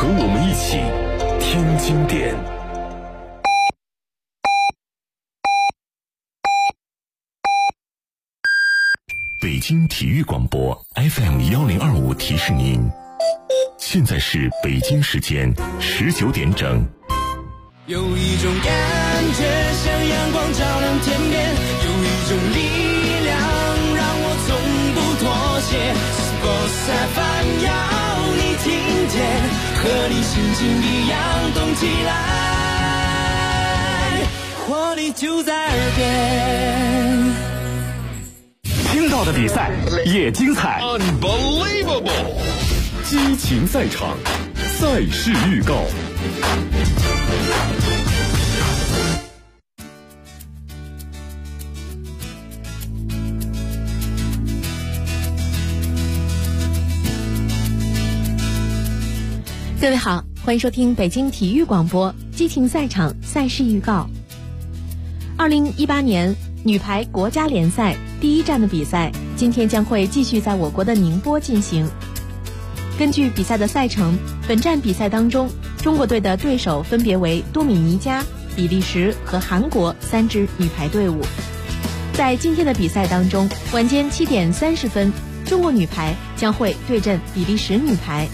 和我们一起听经典。北京体育广播 FM1025 提示您，现在是北京时间19点整。 有一种感觉像阳光照亮天边，有一种力量让我从不妥协。Sports FM 要你听见，和你心情一样动起来，活力就在耳边。 听到的比赛也精彩 Unbelievable， 激情赛场，赛事预告。 各位好，欢迎收听北京体育广播激情赛场赛事预告。2018年女排国家联赛第一站的比赛今天将会继续在我国的宁波进行。根据比赛的赛程，本站比赛当中，中国队的对手分别为多米尼加、比利时和韩国3支女排队伍。在今天的比赛当中，晚间7点30分，中国女排将会对阵比利时女排。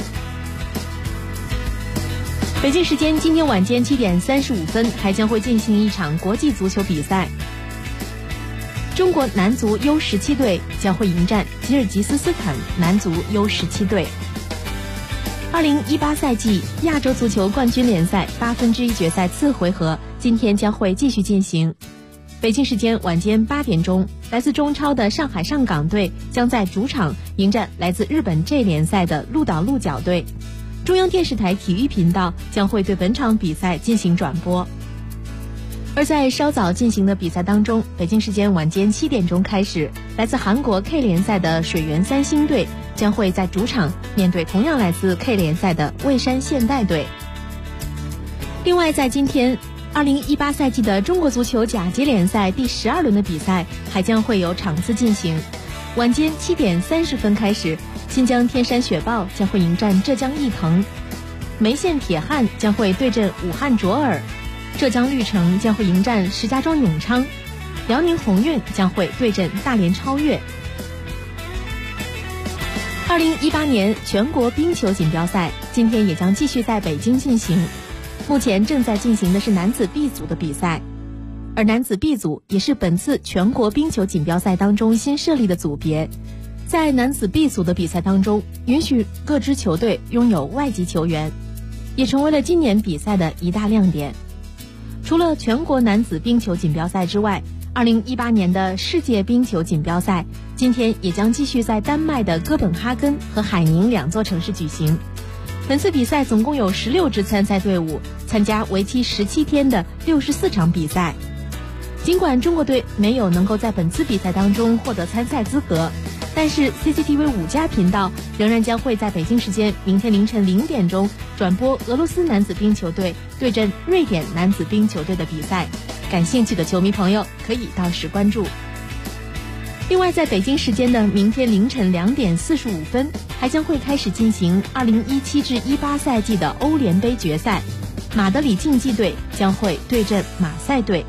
北京时间今天晚间7点35分，还将会进行一场国际足球比赛。中国男足 U17 队将会迎战吉尔吉斯斯坦男足 U17 队。2018赛季亚洲足球冠军联赛1/8决赛次回合今天将会继续进行。北京时间晚间8点钟，来自中超的上海上港队将在主场迎战来自日本 J 联赛的鹿岛鹿角队。中央电视台体育频道将会对本场比赛进行转播。而在稍早进行的比赛当中，北京时间晚间7点钟开始，来自韩国 K 联赛的水原三星队将会在主场面对同样来自 K 联赛的蔚山现代队。另外，在今天2018赛季的中国足球甲级联赛第12轮的比赛还将会有场次进行。晚间7点30分开始，新疆天山雪豹将会迎战浙江毅腾，梅县铁汉将会对阵武汉卓尔，浙江绿城将会迎战石家庄永昌，辽宁宏运将会对阵大连超越。2018年全国冰球锦标赛今天也将继续在北京进行，目前正在进行的是男子 B 组的比赛，而男子 B 组也是本次全国冰球锦标赛当中新设立的组别。在男子 B 组的比赛当中，允许各支球队拥有外籍球员，也成为了今年比赛的一大亮点。除了全国男子冰球锦标赛之外，2018年的世界冰球锦标赛今天也将继续在丹麦的哥本哈根和海宁2座城市举行。本次比赛总共有16支参赛队伍参加为期17天的64场比赛。尽管中国队没有能够在本次比赛当中获得参赛资格，但是 CCTV 5+频道仍然将会在北京时间明天凌晨0点钟转播俄罗斯男子冰球队对阵瑞典男子冰球队的比赛，感兴趣的球迷朋友可以到时关注。另外，在北京时间的明天凌晨2点45分，还将会开始进行2017至18赛季的欧联杯决赛，马德里竞技队将会对阵马赛队。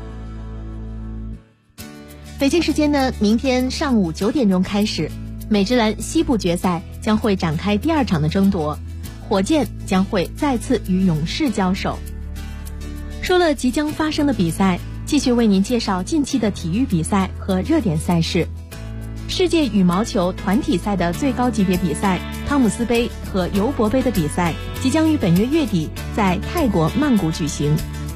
北京时间呢，明天上午9点钟开始，美职篮西部决赛将会展开第2场的争夺，火箭将会再次与勇士交手。说了即将发生的比赛，继续为您介绍近期的体育比赛和热点赛事。世界羽毛球团体赛的最高级别比赛汤姆斯杯和尤伯杯的比赛即将于本月月底在泰国曼谷举行。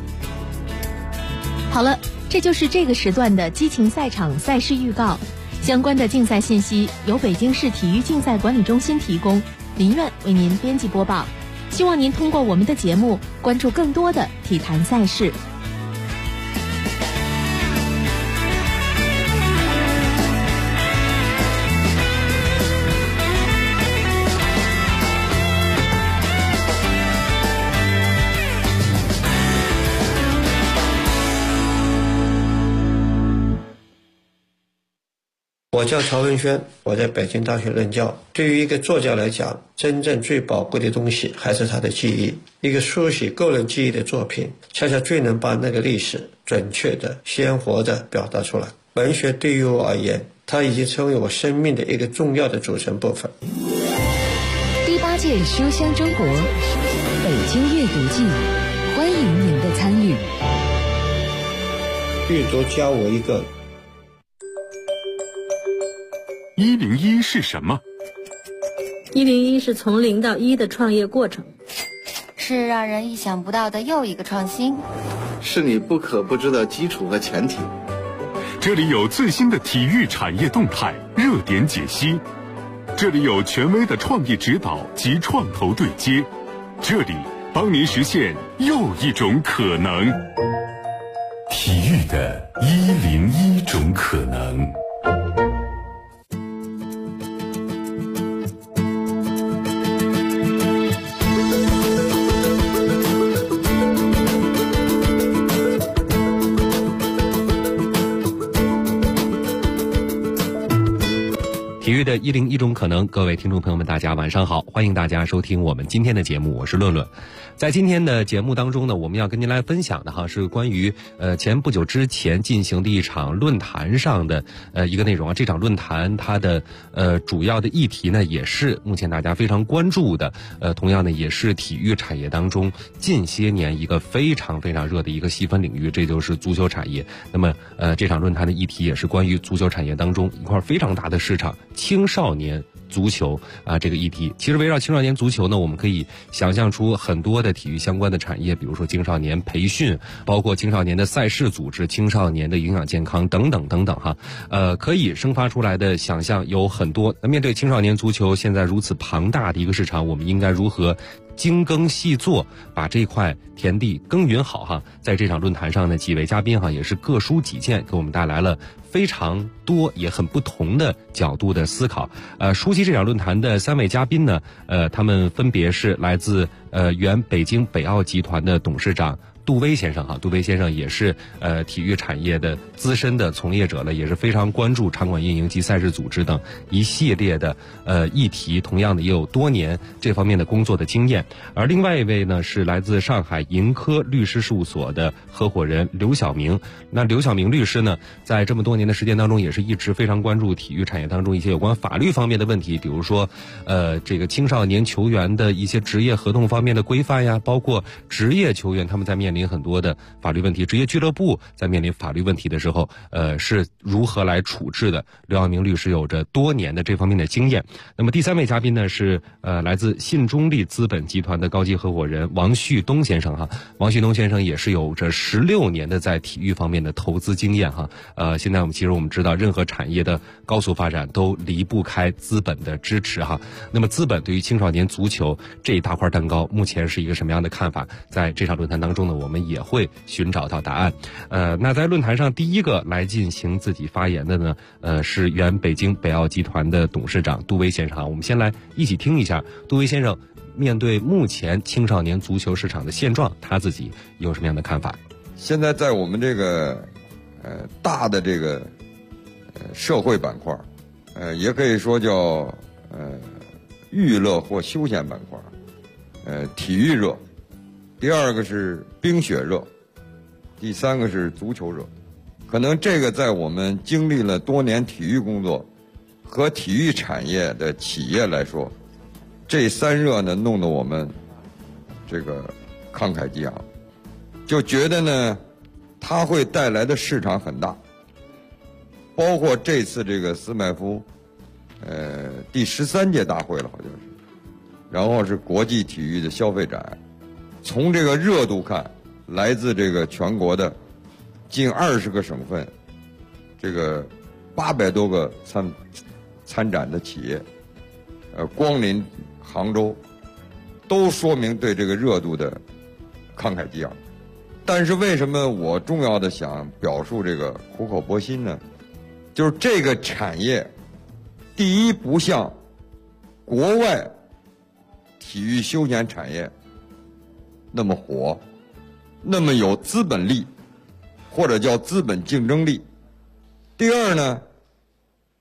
好了，这就是这个时段的激情赛场赛事预告。相关的竞赛信息由北京市体育竞赛管理中心提供，林苑为您编辑播报。希望您通过我们的节目关注更多的体坛赛事。 我叫曹文轩，我在北京大学任教。对于一个作家来讲，真正最宝贵的东西还是他的记忆。一个书写个人记忆的作品，恰恰最能把那个历史准确的、鲜活的表达出来。文学对于我而言，它已经成为我生命的一个重要的组成部分。 第8届书香中国北京阅读季，欢迎您的参与。 阅读教我一个 101是什么 ？101是从0到1的创业过程， 是让人意想不到的又一个创新， 是你不可不知的基础和前提。 这里有最新的体育产业动态热点解析，这里有权威的创业指导及创投对接，这里帮您实现又一种可能。 体育的101种可能。 体育的101种可能，各位听众朋友们，大家晚上好，欢迎大家收听我们今天的节目，我是论论。在今天的节目当中呢，我们要跟您来分享的是关于前不久之前进行的一场论坛上的一个内容啊。这场论坛它的主要的议题呢，也是目前大家非常关注的，同样呢也是体育产业当中近些年一个非常非常热的一个细分领域，这就是足球产业。那么这场论坛的议题也是关于足球产业当中一块非常大的市场，青少年足球这个议题。其实围绕青少年足球呢，我们可以想象出很多的体育相关的产业，比如说青少年培训，包括青少年的赛事组织，青少年的营养健康等等等等哈。可以生发出来的想象有很多。那面对青少年足球现在如此庞大的一个市场，我们应该如何精耕细作，把这块田地耕耘好哈。在这场论坛上呢，几位嘉宾也是各抒己见，给我们带来了非常多也很不同的角度的思考。出席这场论坛的3位嘉宾呢，他们分别是来自原北京北奥集团的董事长杜威先生哈。杜威先生也是体育产业的资深的从业者了，也是非常关注场馆运营及赛事组织等一系列的议题，同样的也有多年这方面的工作的经验。而另外一位呢，是来自上海盈科律师事务所的合伙人刘晓明。那刘晓明律师呢，在这么多年的时间当中，也是一直非常关注体育产业当中一些有关法律方面的问题，比如说这个青少年球员的一些职业合同方面的规范呀，包括职业球员他们在面临很多的法律问题，职业俱乐部在面临法律问题的时候是如何来处置的。刘晓明律师有着多年的这方面的经验。那么第3位嘉宾呢，是来自信中利资本集团的高级合伙人王旭东先生哈。王旭东先生也是有着16年的在体育方面的投资经验哈。现在其实我们知道，任何产业的高速发展都离不开资本的支持哈。那么资本对于青少年足球这一大块蛋糕，目前是一个什么样的看法？在这场论坛当中呢，我们也会寻找到答案。那在论坛上第一个来进行自己发言的呢，是原北京北奥集团的董事长杜威先生。我们先来一起听一下杜威先生面对目前青少年足球市场的现状，他自己有什么样的看法？ 现在在我们这个大的这个社会板块，也可以说叫娱乐或休闲板块，体育热，第2个是冰雪热，第3个是足球热。可能这个在我们经历了多年体育工作和体育产业的企业来说，这3热呢，弄得我们这个慷慨激昂，就觉得呢它会带来的市场很大。包括这次这个斯麦夫第13届大会了好像是，然后是国际体育的消费展，从这个热度看，来自这个全国的近20个省份，这个800多个参展的企业光临杭州，都说明对这个热度的慷慨激昂。但是为什么我重要的想表述这个苦口婆心呢？就是这个产业，第一不像国外体育休闲产业那么火，那么有资本力，或者叫资本竞争力。第2呢，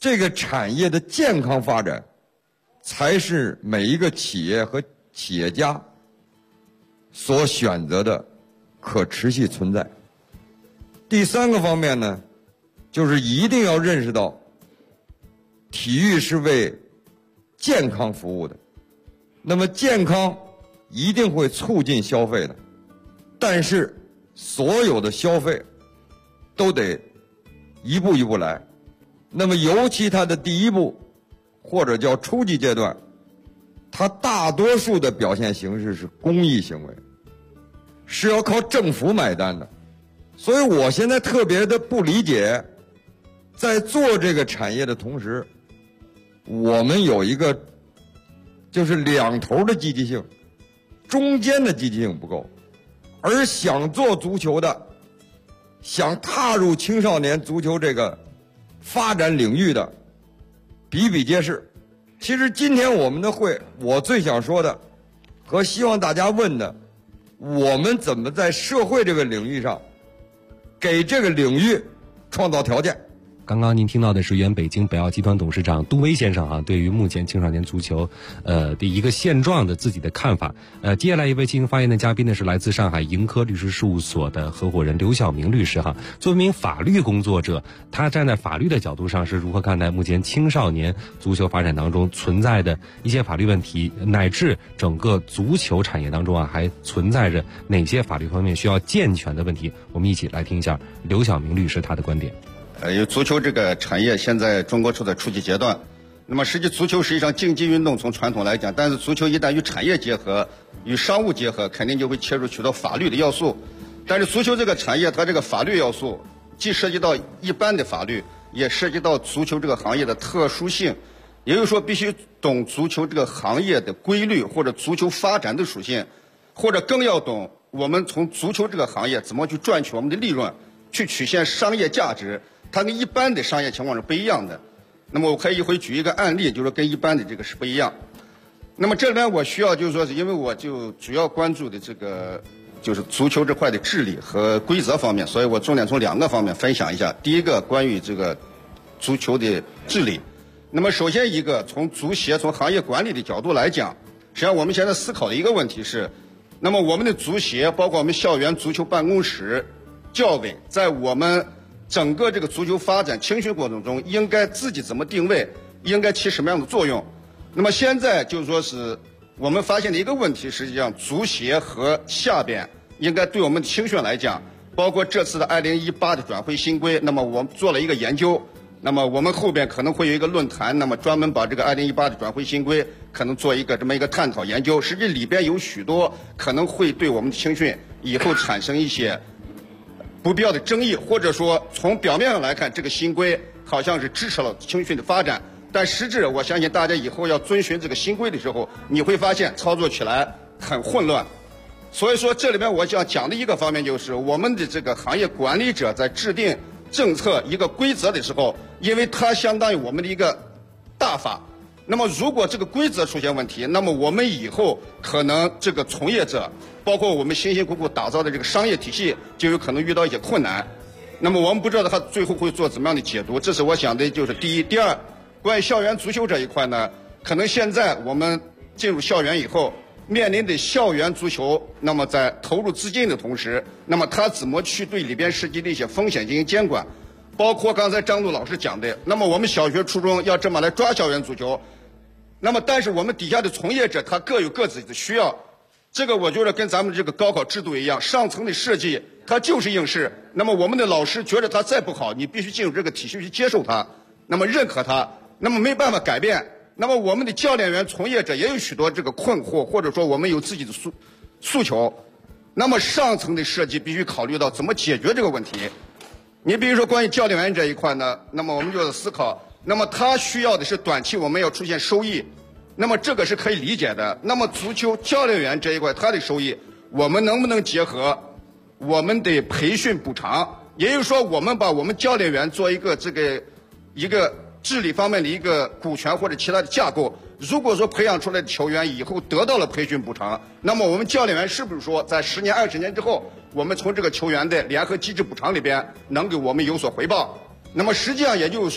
这个产业的健康发展才是每一个企业和企业家所选择的可持续存在。第三个方面呢，就是一定要认识到体育是为健康服务的，那么健康一定会促进消费的，但是所有的消费都得一步一步来，那么尤其它的第一步或者叫初级阶段，它大多数的表现形式是公益行为，是要靠政府买单的。所以我现在特别的不理解，在做这个产业的同时，我们有一个就是两头的积极性，中间的积极性不够，而想做足球的，想踏入青少年足球这个发展领域的比比皆是。其实今天我们的会，我最想说的和希望大家问的，我们怎么在社会这个领域上给这个领域创造条件。 刚刚您听到的是原北京北奥集团董事长杜威先生对于目前青少年足球的一个现状的自己的看法。接下来一位进行发言的嘉宾呢是来自上海盈科律师事务所的合伙人刘晓明律师作为一名法律工作者，他站在法律的角度上是如何看待目前青少年足球发展当中存在的一些法律问题，乃至整个足球产业当中还存在着哪些法律方面需要健全的问题？我们一起来听一下刘晓明律师他的观点。 因为足球这个产业现在中国处在初级阶段，那么实际足球实际上竞技运动从传统来讲，但是足球一旦与产业结合、与商务结合，肯定就会切入许多法律的要素。但是足球这个产业，它这个法律要素既涉及到一般的法律，也涉及到足球这个行业的特殊性，也就是说必须懂足球这个行业的规律，或者足球发展的属性，或者更要懂我们从足球这个行业怎么去赚取我们的利润，去体现商业价值。它跟一般的商业情况是不一样的。那么我可以一会举一个案例，就是跟一般的这个是不一样。那么这里面我需要就是说，是因为我就主要关注的这个就是足球这块的治理和规则方面，所以我重点从两个方面分享一下。第一个关于这个足球的治理。那么首先一个从足协从行业管理的角度来讲，实际上我们现在思考的一个问题是，那么我们的足协包括我们校园足球办公室、教委，在我们整个这个足球发展青训过程中，应该自己怎么定位，应该起什么样的作用。那么现在就是说是我们发现的一个问题，实际上足协和下边应该对我们的青训来讲，包括这次的2018的转会新规，那么我们做了一个研究，那么我们后边可能会有一个论坛，那么专门把这个2018的转会新规可能做一个这么一个探讨研究，实际里边有许多可能会对我们的青训以后产生一些不必要的争议，或者说从表面上来看，这个新规好像是支持了青训的发展，但实质我相信大家以后要遵循这个新规的时候，你会发现操作起来很混乱。所以说这里面我想讲的一个方面就是，我们的这个行业管理者在制定政策一个规则的时候，因为它相当于我们的一个大法，那么如果这个规则出现问题，那么我们以后可能这个从业者包括我们辛辛苦苦打造的这个商业体系就有可能遇到一些困难。那么我们不知道他最后会做怎么样的解读，这是我想的就是第一。第二，关于校园足球这一块呢，可能现在我们进入校园以后面临的校园足球，那么在投入资金的同时，那么他怎么去对里边涉及的一些风险进行监管，包括刚才张璐老师讲的，那么我们小学初中要这么来抓校园足球，那么但是我们底下的从业者他各有各自的需要，这个我觉得跟咱们这个高考制度一样，上层的设计它就是应试，那么我们的老师觉得它再不好，你必须进入这个体系去接受它，那么认可它，那么没办法改变。那么我们的教练员从业者也有许多这个困惑，或者说我们有自己的诉求，那么上层的设计必须考虑到怎么解决这个问题。你比如说关于教练员这一块呢，那么我们就要思考，那么他需要的是短期我们要出现收益，那么这个是可以理解的。那么足球教练员这一块他的收益，我们能不能结合我们的培训补偿，也就是说我们把我们教练员做一个治理方面的一个股权或者其他的架构，如果说培养出来的球员以后得到了培训补偿，那么我们教练员是不是说在10年20年之后，我们从这个球员的联合机制补偿里边能给我们有所回报？那么实际上也就是说，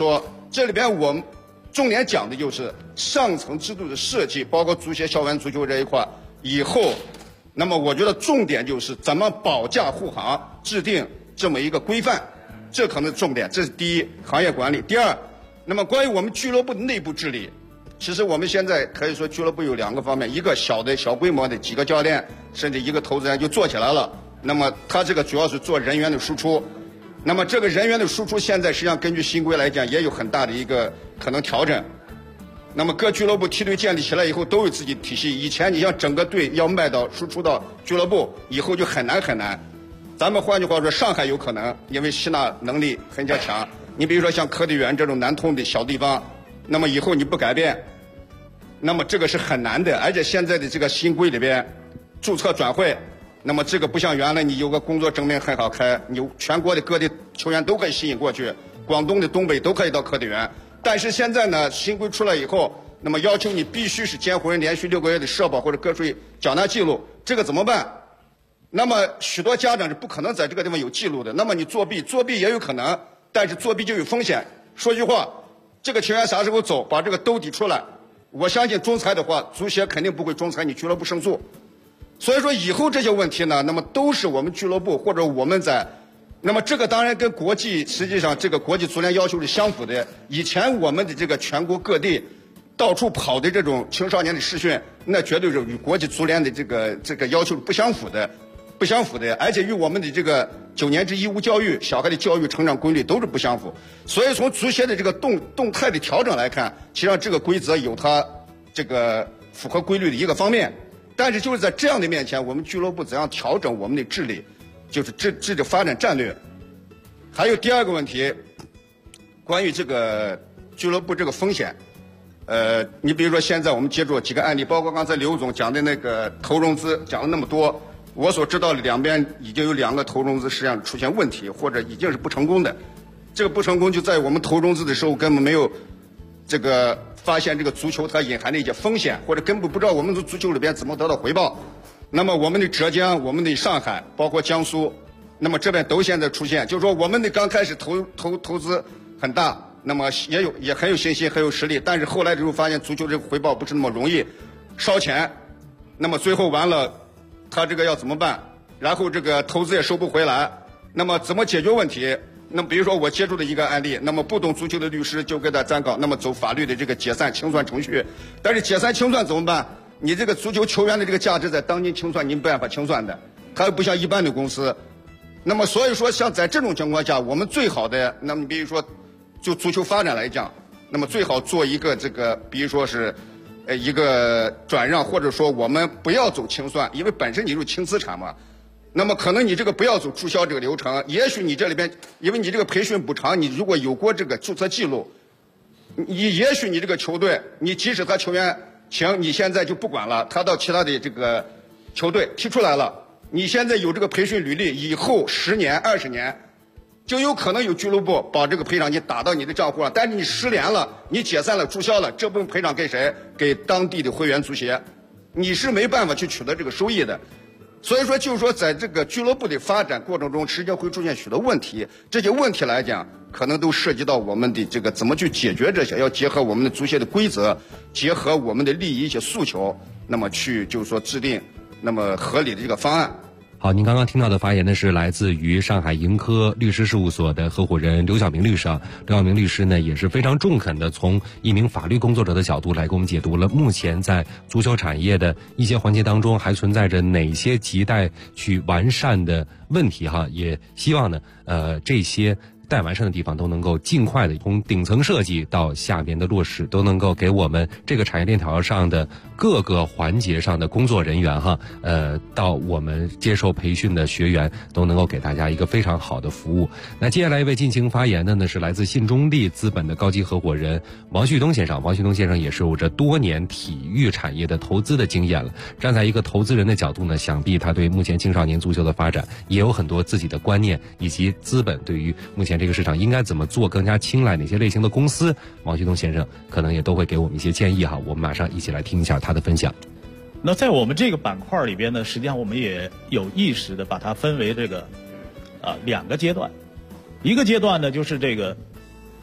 这里边我们重点讲的就是上层制度的设计，包括足协校园足球这一块以后，那么我觉得重点就是怎么保驾护航，制定这么一个规范，这可能是重点，这是第一，行业管理。第二，那么关于我们俱乐部的内部治理，其实我们现在可以说俱乐部有2个方面，一个小规模的几个教练甚至一个投资人就做起来了，那么他这个主要是做人员的输出，那么这个人员的输出现在实际上根据新规来讲也有很大的一个可能调整，那么各俱乐部梯队建立起来以后都有自己体系，以前你像整个队要卖到输出到俱乐部以后就很难，咱们换句话说上海有可能因为吸纳能力很加强，你比如说像科体园这种南通的小地方，那么以后你不改变，那么这个是很难的，而且现在的这个新规里边注册转会，那么这个不像原来你有个工作证明很好开，你全国的各地球员都可以吸引过去，广东的东北都可以到科体园，但是现在呢新规出来以后，那么要求你必须是监护人连续6个月的社保或者个税缴纳记录，这个怎么办？那么许多家长是不可能在这个地方有记录的，那么你作弊也有可能，但是作弊就有风险。说句话，这个球员啥时候走，把这个兜底出来，我相信仲裁的话，足协肯定不会仲裁你俱乐部胜诉。所以说以后这些问题呢，那么都是我们俱乐部或者我们在，那么这个当然跟国际实际上这个国际足联要求是相符的。以前我们的这个全国各地到处跑的这种青少年的试训，那绝对是与国际足联的这个要求是不相符的，而且与我们的这个9年制义务教育、小孩的教育成长规律都是不相符。所以从足协的这个动态的调整来看，实际上这个规则有它这个符合规律的一个方面。但是就是在这样的面前，我们俱乐部怎样调整我们的治理，就是治理发展战略。还有第2个问题，关于这个俱乐部这个风险，你比如说现在我们接触几个案例，包括刚才刘总讲的那个投融资讲了那么多，我所知道的两边已经有2个投融资实际上出现问题，或者已经是不成功的。这个不成功就在我们投融资的时候根本没有这个发现这个足球它隐含的一些风险，或者根本不知道我们的足球里边怎么得到回报。那么我们的浙江、我们的上海，包括江苏，那么这边都现在出现，就是说我们的刚开始投资很大，那么也很有信心、很有实力，但是后来之后发现足球这个回报不是那么容易，烧钱，那么最后完了，他这个要怎么办？然后这个投资也收不回来，那么怎么解决问题？那么比如说我接触的一个案例，那么不懂足球的律师就给他暂告，那么走法律的这个解散清算程序，但是解散清算怎么办？你这个足球球员的这个价值在当今清算你没办法清算的，它又不像一般的公司。那么所以说像在这种情况下，我们最好的，那么比如说就足球发展来讲，那么最好做一个这个比如说是一个转让，或者说我们不要走清算，因为本身你是轻资产嘛，那么可能你这个不要走注销这个流程，也许你这里边因为你这个培训补偿，你如果有过这个注册记录，也许你这个球队，你即使他球员行，你现在就不管了，他到其他的这个球队踢出来了，你现在有这个培训履历，以后10年、20年，就有可能有俱乐部把这个赔偿金打到你的账户上，但是你失联了，你解散了、注销了，这部分赔偿给谁？给当地的会员足协，你是没办法去取得这个收益的。所以说，就是说，在这个俱乐部的发展过程中，实际上会出现许多问题。这些问题来讲，可能都涉及到我们的这个怎么去解决这些，要结合我们的足协的规则，结合我们的利益一些诉求，那么去就是说制定那么合理的这个方案。 好，您刚刚听到的发言呢，是来自于上海盈科律师事务所的合伙人刘晓明律师啊。刘晓明律师呢，也是非常中肯的从一名法律工作者的角度来给我们解读了目前在足球产业的一些环节当中还存在着哪些亟待去完善的问题哈。也希望呢，这些待完善的地方都能够尽快的从顶层设计到下边的落实，都能够给我们这个产业链条上的各个环节上的工作人员哈，到我们接受培训的学员都能够给大家一个非常好的服务。那接下来一位进行发言的呢是来自信中利资本的高级合伙人王旭东先生。王旭东先生也是有着多年体育产业的投资的经验了，站在一个投资人的角度呢，想必他对目前青少年足球的发展也有很多自己的观念，以及资本对于目前这个市场应该怎么做更加青睐哪些类型的公司，王旭东先生可能也都会给我们一些建议哈。我们马上一起来听一下他的分享。 那在我们这个板块里边呢，实际上我们也有意识的把它分为这个2个阶段。一个阶段呢，就是这个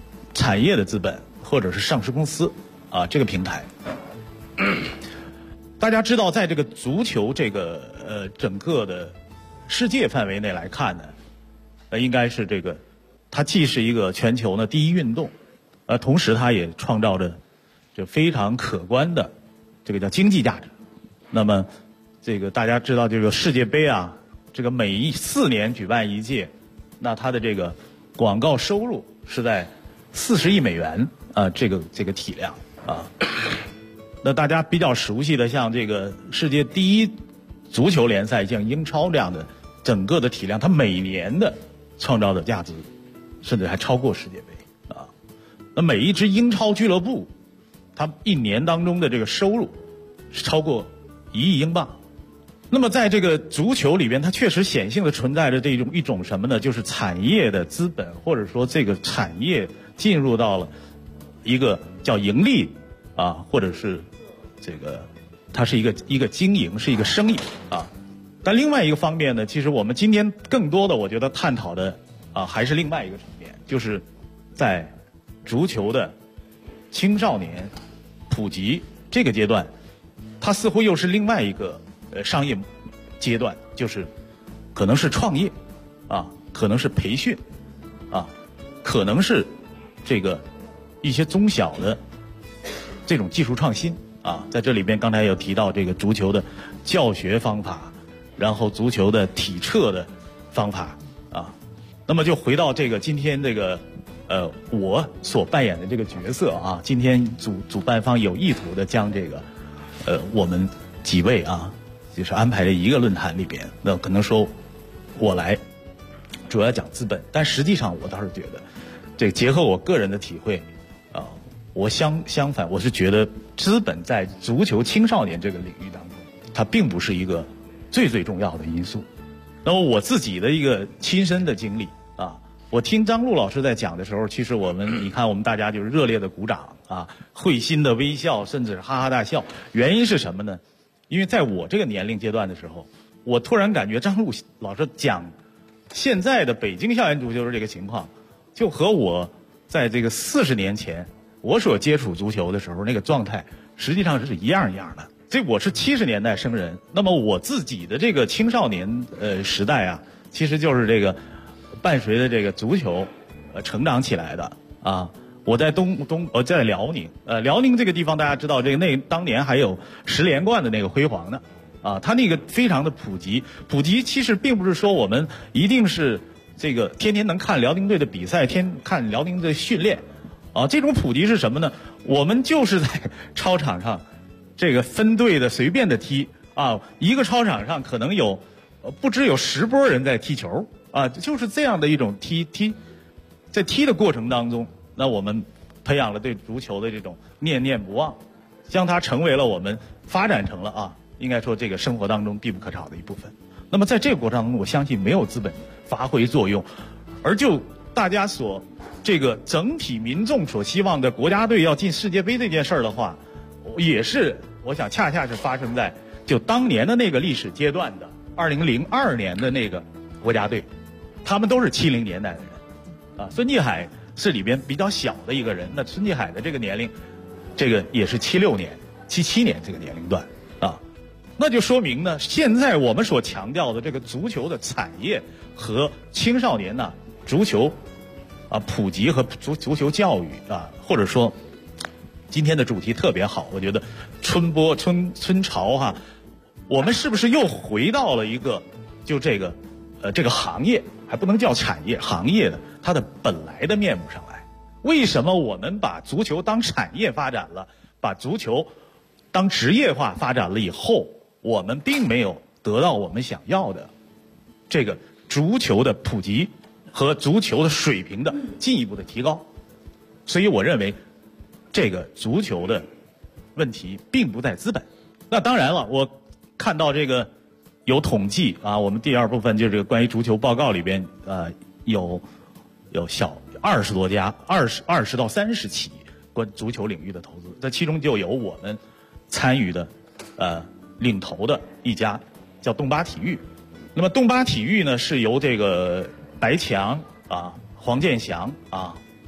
产业的资本或者是上市公司啊这个平台。大家知道，在这个足球这个整个的世界范围内来看呢，应该是这个它既是一个全球呢第一运动，同时它也创造着这非常可观的这个叫经济价值。那么这个大家知道，这个世界杯啊，这个每4年举办一届，那它的这个广告收入是在40亿美元啊，这个体量啊。那大家比较熟悉的，像这个世界第一足球联赛，像英超这样的，整个的体量，它每年的创造的价值，甚至还超过世界杯啊。那每一支英超俱乐部，它一年当中的这个收入是超过1亿英镑。那么在这个足球里边，它确实显性的存在着一种什么呢？就是产业的资本，或者说这个产业进入到了一个叫盈利啊，或者是这个它是一个经营，是一个生意啊。但另外一个方面呢，其实我们今天更多的我觉得探讨的啊，还是另外一个层面，就是在足球的青少年普及这个阶段，它似乎又是另外一个商业阶段，就是可能是创业啊，可能是培训啊，可能是这个一些中小的这种技术创新啊。在这里边刚才有提到这个足球的教学方法，然后足球的体测的方法啊。那么就回到这个今天这个我所扮演的这个角色啊，今天主办方有意图的将这个我们几位啊，就是安排在一个论坛里边，那可能说我来主要讲资本，但实际上我倒是觉得，这结合我个人的体会啊，我相反，我是觉得资本在足球青少年这个领域当中，它并不是一个最重要的因素。那么我自己的一个亲身的经历啊，我听张璐老师在讲的时候，其实你看我们大家就是热烈的鼓掌啊，会心的微笑，甚至是哈哈大笑。原因是什么呢？因为在我这个年龄阶段的时候，我突然感觉张璐老师讲现在的北京校园足球的这个情况，就和我在这个40年前我所接触足球的时候那个状态，实际上是一样的。这我是70年代生人，那么我自己的这个青少年时代啊，其实就是这个伴随着这个足球成长起来的啊。我在在辽宁，辽宁这个地方大家知道，当年还有10连冠的那个辉煌呢，啊，它那个非常的普及其实并不是说我们一定是这个天天能看辽宁队的比赛，看辽宁队训练，啊，这种普及是什么呢？我们就是在操场上这个分队的随便的踢啊，一个操场上可能有不只有10波人在踢球啊，就是这样的一种在踢的过程当中。那我们培养了对足球的这种念念不忘，将它成为了我们发展成了啊，应该说这个生活当中必不可少的一部分。那么在这个过程当中，我相信没有资本发挥作用，而就大家这个整体民众所希望的国家队要进世界杯这件事儿的话，也是我想恰恰是发生在就当年的那个历史阶段的2002年的那个国家队，他们都是70年代的人啊，孙继海是里边比较小的一个人，那孙继海的这个年龄，这个也是76年、77年这个年龄段啊，那就说明呢，现在我们所强调的这个足球的产业和青少年呢，足球啊普及和足球教育啊，或者说今天的主题特别好，我觉得春潮哈，我们是不是又回到了一个就这个行业，还不能叫产业，行业的它的本来的面目上来？为什么我们把足球当产业发展了，把足球当职业化发展了以后，我们并没有得到我们想要的这个足球的普及和足球的水平的进一步的提高？所以我认为这个足球的问题并不在资本。那当然了，我看到这个有统计啊，我们第2部分就是关于足球报告里边有小20多家20到30起关足球领域的投资，这其中就有我们参与的领头的一家叫东巴体育。那么东巴体育呢，是由这个白强啊、黄健翔啊、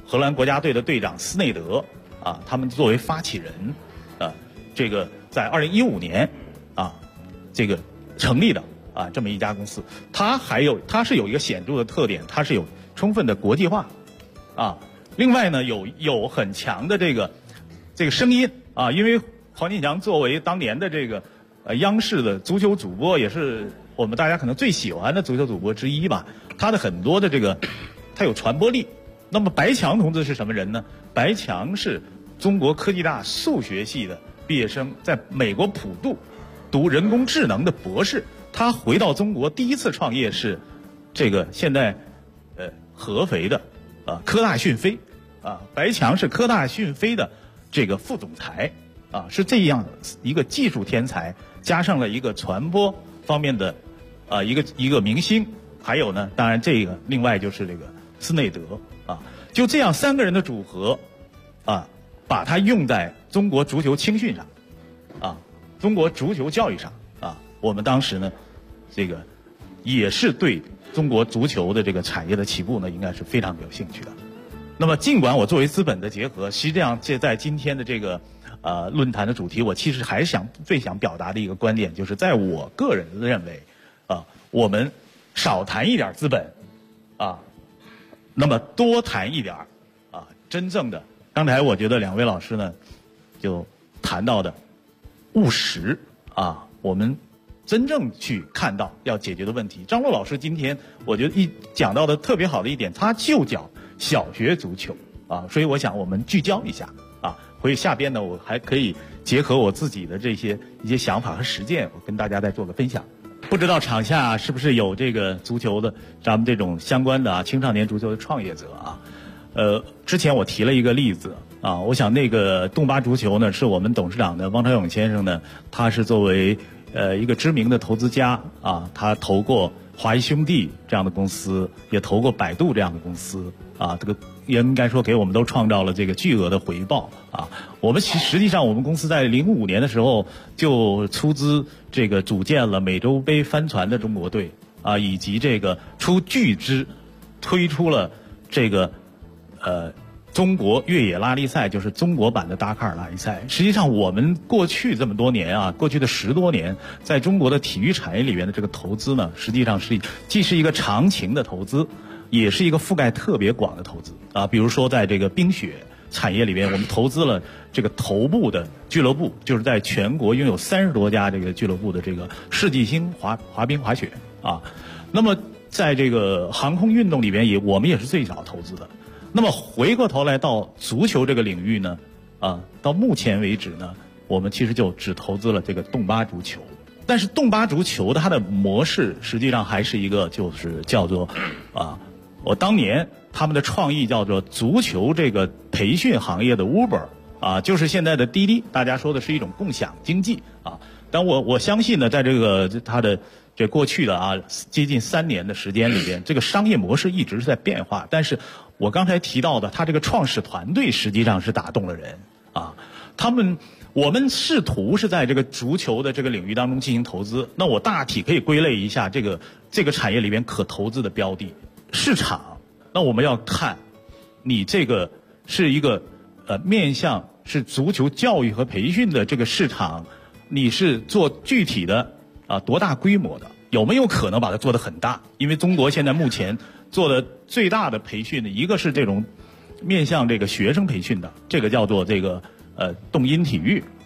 荷兰国家队的队长斯内德啊，他们作为发起人啊，这个在2015年啊，这个成立的啊这么一家公司。它是有一个显著的特点，它是有充分的国际化啊。另外呢，有很强的这个声音啊，因为黄健翔作为当年的这个央视的足球主播，也是我们大家可能最喜欢的足球主播之一吧。他的很多的他有传播力。那么白强同志是什么人呢？白强是中国科技大数学系的毕业生，在美国普渡读人工智能的博士。他回到中国第一次创业是这个现在合肥的科大讯飞啊，白强是科大讯飞的这个副总裁啊，是这样一个技术天才，加上了一个传播方面的一个明星，还有呢，当然这个另外就是这个斯内德啊，就这样3个人的组合啊，把它用在中国足球青训上啊，中国足球教育上啊，我们当时呢，这个也是对中国足球的这个产业的起步呢，应该是非常有兴趣的。那么，尽管我作为资本的结合，实际上这在今天的这个论坛的主题，我其实还是最想表达的一个观点，就是在我个人认为我们少谈一点资本啊，那么多谈一点真正的。刚才我觉得2位老师呢就谈到的务实啊，我们真正去看到要解决的问题。张璐老师今天我觉得讲到的特别好的一点，他就讲小学足球啊，所以我想我们聚焦一下啊，回下边呢我还可以结合我自己的一些想法和实践，我跟大家再做个分享。不知道场下是不是有这个足球的咱们这种相关的青少年足球的创业者啊？之前我提了一个例子啊，我想那个动巴足球呢，是我们董事长的汪朝勇先生呢，他是作为一个知名的投资家啊，他投过华谊兄弟这样的公司，也投过百度这样的公司啊，这个也应该说给我们都创造了这个巨额的回报啊。我们实际上我们公司在05年的时候就出资这个组建了美洲杯帆船的中国队啊，以及这个出巨资推出了这个中国越野拉力赛，就是中国版的达喀尔拉力赛。实际上我们过去这么多年啊，过去的10多年，在中国的体育产业里面的这个投资呢，实际上既是一个长情的投资，也是一个覆盖特别广的投资啊。比如说在这个冰雪产业里面，我们投资了这个头部的俱乐部，就是在全国拥有30多家这个俱乐部的这个世纪星滑冰滑雪啊。那么在这个航空运动里边我们也是最早投资的。那么回过头来到足球这个领域呢，到目前为止呢，我们其实就只投资了这个动巴足球。但是动巴足球它的模式实际上还是一个就是叫做我当年他们的创意叫做足球这个培训行业的 Uber 啊，就是现在的滴滴，大家说的是一种共享经济啊。但我相信呢，在这个它的这过去的接近3年的时间里边，这个商业模式一直是在变化。但是我刚才提到的，他这个创始团队实际上是打动了人啊。我们试图是在这个足球的这个领域当中进行投资。那我大体可以归类一下这个产业里边可投资的标的市场。那我们要看你这个是一个面向是足球教育和培训的这个市场，你是做具体的多大规模的，有没有可能把它做得很大？因为中国现在目前做的最大的培训的一个是这种面向这个学生培训的，这个叫做这个动音体育